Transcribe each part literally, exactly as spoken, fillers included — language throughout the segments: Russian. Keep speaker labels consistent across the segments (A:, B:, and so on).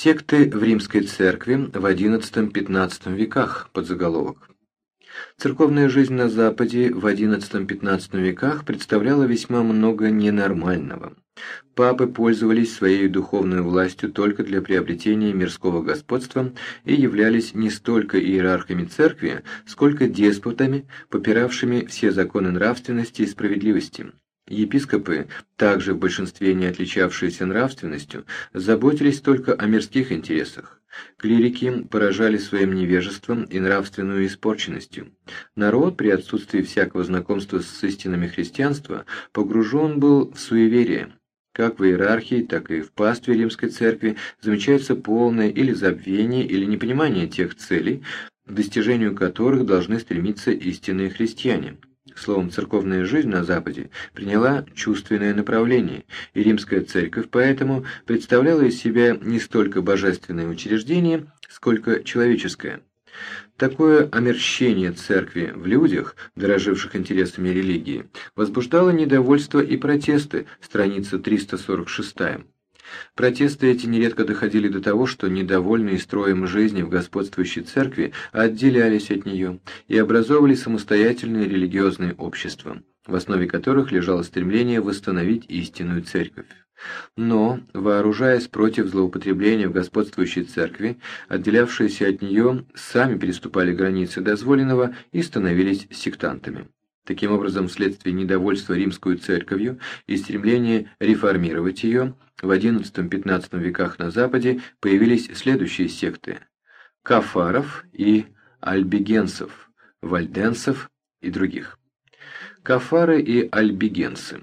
A: Секты в Римской церкви в одиннадцатом-пятнадцатом веках, подзаголовок. Церковная жизнь на Западе в одиннадцатом-пятнадцатом веках представляла весьма много ненормального. Папы пользовались своей духовной властью только для приобретения мирского господства и являлись не столько иерархами церкви, сколько деспотами, попиравшими все законы нравственности и справедливости. Епископы, также в большинстве не отличавшиеся нравственностью, заботились только о мирских интересах. Клирики поражали своим невежеством и нравственную испорченностью. Народ, при отсутствии всякого знакомства с истинами христианства, погружен был в суеверие. Как в иерархии, так и в пастве Римской церкви замечается полное или забвение, или непонимание тех целей, к достижению которых должны стремиться истинные христиане. Словом, церковная жизнь на Западе приняла чувственное направление, и Римская церковь поэтому представляла из себя не столько божественное учреждение, сколько человеческое. Такое омерщение церкви в людях, дороживших интересами религии, возбуждало недовольство и протесты, страница триста сорок шесть. Протесты эти нередко доходили до того, что недовольные строем жизни в господствующей церкви отделялись от нее и образовывали самостоятельные религиозные общества, в основе которых лежало стремление восстановить истинную церковь. Но, вооружаясь против злоупотребления в господствующей церкви, отделявшиеся от нее сами переступали границы дозволенного и становились сектантами. Таким образом, вследствие недовольства римскую церковью и стремления реформировать ее, в одиннадцатом-пятнадцатом веках на Западе появились следующие секты – кафаров и альбигенсов, вальденсов и других. Кафары и альбигенсы.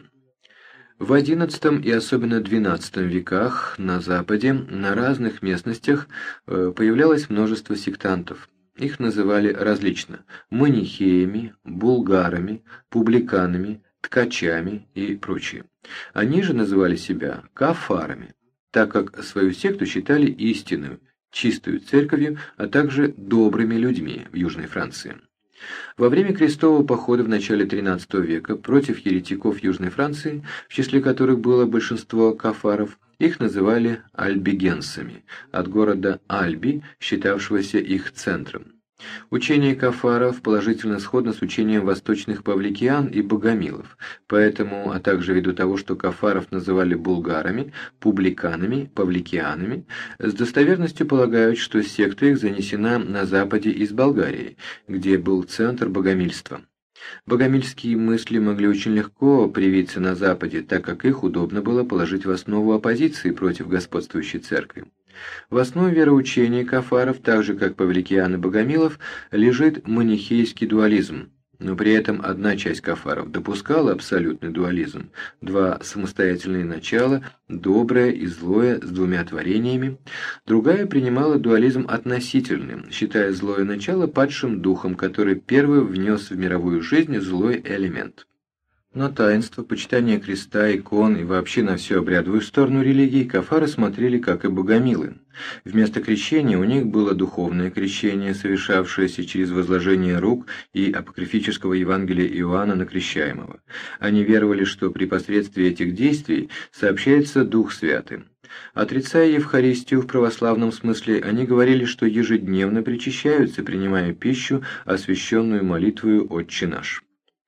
A: В одиннадцатом и особенно двенадцатом веках на Западе на разных местностях появлялось множество сектантов. Их называли различно – манихеями, булгарами, публиканами, ткачами и прочие. Они же называли себя кафарами, так как свою секту считали истинную, чистую церковью, а также добрыми людьми в Южной Франции. Во время крестового похода в начале тринадцатого века против еретиков Южной Франции, в числе которых было большинство кафаров, их называли альбигенсами, от города Альби, считавшегося их центром. Учение кафаров положительно сходно с учением восточных павликиан и богомилов, поэтому, а также ввиду того, что кафаров называли булгарами, публиканами, павликианами, с достоверностью полагают, что секта их занесена на западе из Болгарии, где был центр богомильства. Богомильские мысли могли очень легко привиться на Западе, так как их удобно было положить в основу оппозиции против господствующей церкви. В основе вероучения кафаров, так же как павликиан и богомилов, лежит манихейский дуализм, но при этом одна часть кафаров допускала абсолютный дуализм, два самостоятельные начала, доброе и злое с двумя творениями, другая принимала дуализм относительным, считая злое начало падшим духом, который первый внес в мировую жизнь злой элемент. На таинство, почитание креста, икон и вообще на всю обрядовую сторону религии кафары смотрели как и богомилы. Вместо крещения у них было духовное крещение, совершавшееся через возложение рук и апокрифического Евангелия Иоанна на крещаемого. Они веровали, что при посредстве этих действий сообщается Дух Святый. Отрицая Евхаристию в православном смысле, они говорили, что ежедневно причащаются, принимая пищу, освященную молитвою «Отче наш».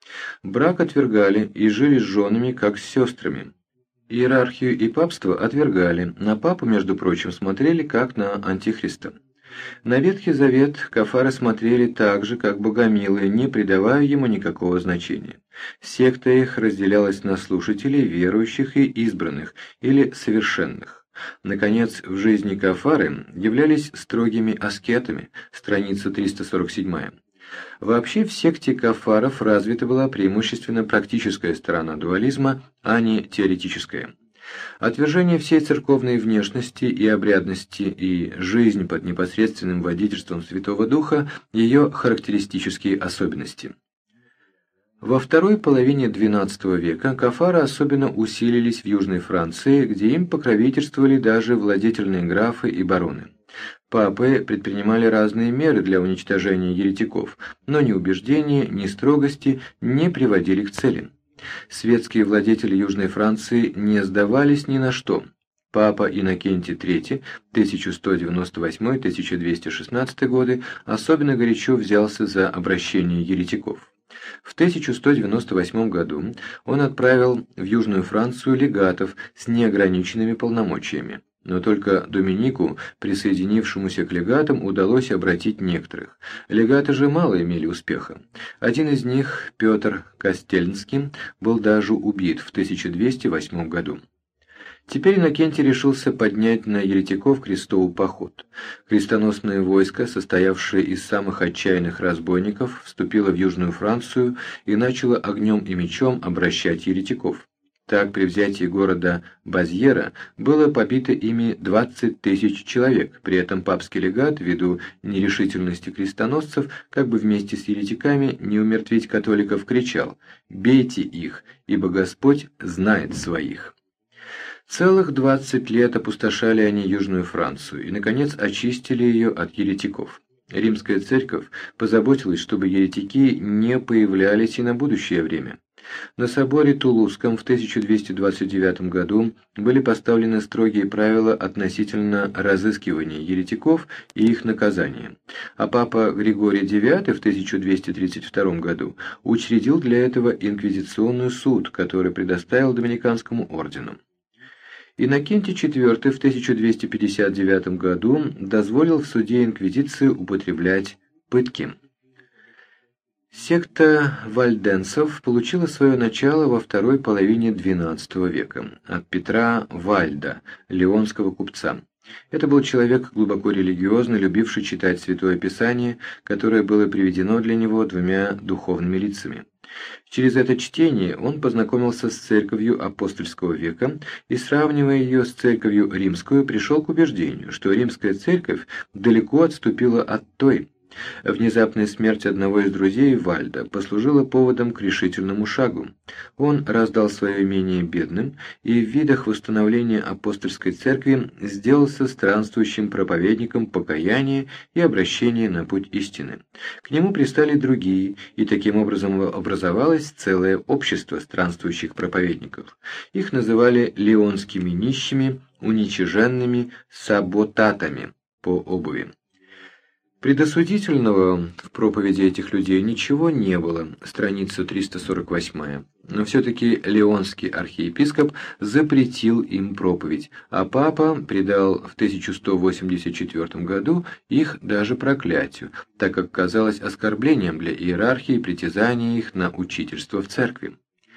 A: Брак отвергали и жили с женами, как с сестрами. Иерархию и папство отвергали, на папу, между прочим, смотрели как на антихриста. На Ветхий Завет кафары смотрели так же, как богомилы, не придавая ему никакого значения. Секта их разделялась на слушателей, верующих и избранных, или совершенных. Наконец, в жизни кафары являлись строгими аскетами, страница триста сорок семь. Вообще в секте кафаров развита была преимущественно практическая сторона дуализма, а не теоретическая. Отвержение всей церковной внешности и обрядности и жизнь под непосредственным водительством Святого Духа – ее характеристические особенности. Во второй половине двенадцатого века кафары особенно усилились в Южной Франции, где им покровительствовали даже владетельные графы и бароны. Папы предпринимали разные меры для уничтожения еретиков, но ни убеждения, ни строгости не приводили к цели. Светские владетели Южной Франции не сдавались ни на что. Папа Иннокентий третий, тысяча сто девяносто восьмой — тысяча двести шестнадцатый годы, особенно горячо взялся за обращение еретиков. В тысяча сто девяносто восьмом году он отправил в Южную Францию легатов с неограниченными полномочиями. Но только Доминику, присоединившемуся к легатам, удалось обратить некоторых. Легаты же мало имели успеха. Один из них, Петр Костельнский, был даже убит в тысяча двести восьмом году. Теперь Иннокентий решился поднять на еретиков крестовый поход. Крестоносное войско, состоявшее из самых отчаянных разбойников, вступило в Южную Францию и начало огнем и мечом обращать еретиков. Так, при взятии города Базьера было побито ими двадцать тысяч человек, при этом папский легат, ввиду нерешительности крестоносцев, как бы вместе с еретиками не умертвить католиков, кричал: «Бейте их, ибо Господь знает своих». Целых двадцать лет опустошали они Южную Францию и, наконец, очистили ее от еретиков. Римская церковь позаботилась, чтобы еретики не появлялись и на будущее время. На соборе Тулузском в тысяча двести двадцать девятом году были поставлены строгие правила относительно разыскивания еретиков и их наказания, а папа Григорий девятый в тысяча двести тридцать втором году учредил для этого инквизиционный суд, который предоставил Доминиканскому ордену. Иннокентий четвёртый в тысяча двести пятьдесят девятом году дозволил в суде инквизиции употреблять пытки. Секта вальденцев получила свое начало во второй половине двенадцатого века от Петра Вальда, леонского купца. Это был человек глубоко религиозный, любивший читать Святое Писание, которое было приведено для него двумя духовными лицами. Через это чтение он познакомился с церковью апостольского века и, сравнивая ее с церковью римскую, пришел к убеждению, что римская церковь далеко отступила от той. Внезапная смерть одного из друзей Вальда послужила поводом к решительному шагу. Он раздал свое имение бедным и в видах восстановления апостольской церкви сделался странствующим проповедником покаяния и обращения на путь истины. К нему пристали другие, и таким образом образовалось целое общество странствующих проповедников. Их называли леонскими нищими, уничиженными саботатами по обуви. Предосудительного в проповеди этих людей ничего не было, страница триста сорок восьмая, но все-таки леонский архиепископ запретил им проповедь, а папа предал в тысяча сто восемьдесят четвёртом году их даже проклятию, так как казалось оскорблением для иерархии притязание их на учительство в церкви.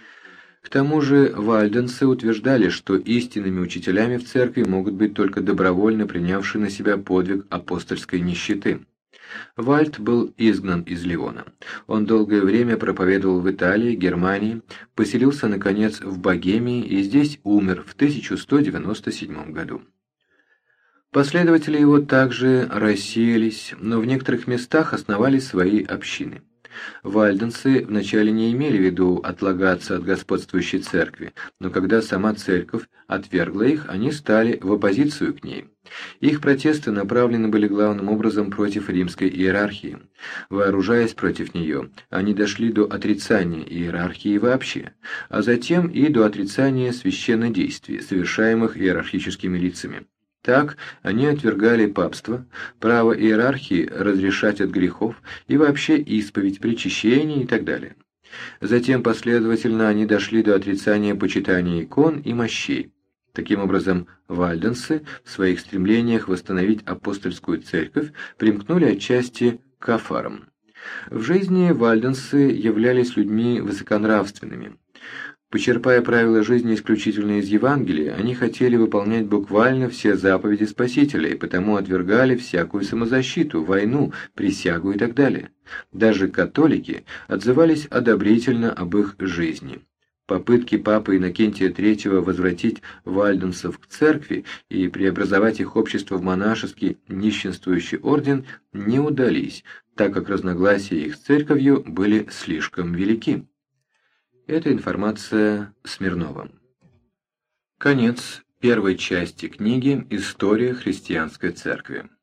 A: К тому же вальденцы утверждали, что истинными учителями в церкви могут быть только добровольно принявшие на себя подвиг апостольской нищеты. Вальд был изгнан из Леона. Он долгое время проповедовал в Италии, Германии, поселился, наконец, в Богемии и здесь умер в тысяча сто девяносто седьмом году. Последователи его также рассеялись, но в некоторых местах основали свои общины. Вальденцы вначале не имели в виду отлагаться от господствующей церкви, но когда сама церковь отвергла их, они стали в оппозицию к ней. Их протесты направлены были главным образом против римской иерархии. Вооружаясь против нее, они дошли до отрицания иерархии вообще, а затем и до отрицания священнодействий, совершаемых иерархическими лицами. Так они отвергали папство, право иерархии разрешать от грехов и вообще исповедь, причащение и так далее. Затем последовательно они дошли до отрицания почитания икон и мощей. Таким образом, вальденцы в своих стремлениях восстановить апостольскую церковь примкнули отчасти к кафарам. В жизни вальденцы являлись людьми высоконравственными. Почерпая правила жизни исключительно из Евангелия, они хотели выполнять буквально все заповеди Спасителя и потому отвергали всякую самозащиту, войну, присягу и так далее. Даже католики отзывались одобрительно об их жизни. Попытки папы Иннокентия третьего возвратить вальденцев к церкви и преобразовать их общество в монашеский нищенствующий орден не удались, так как разногласия их с церковью были слишком велики. Это информация Смирнова. Конец первой части книги «История христианской церкви».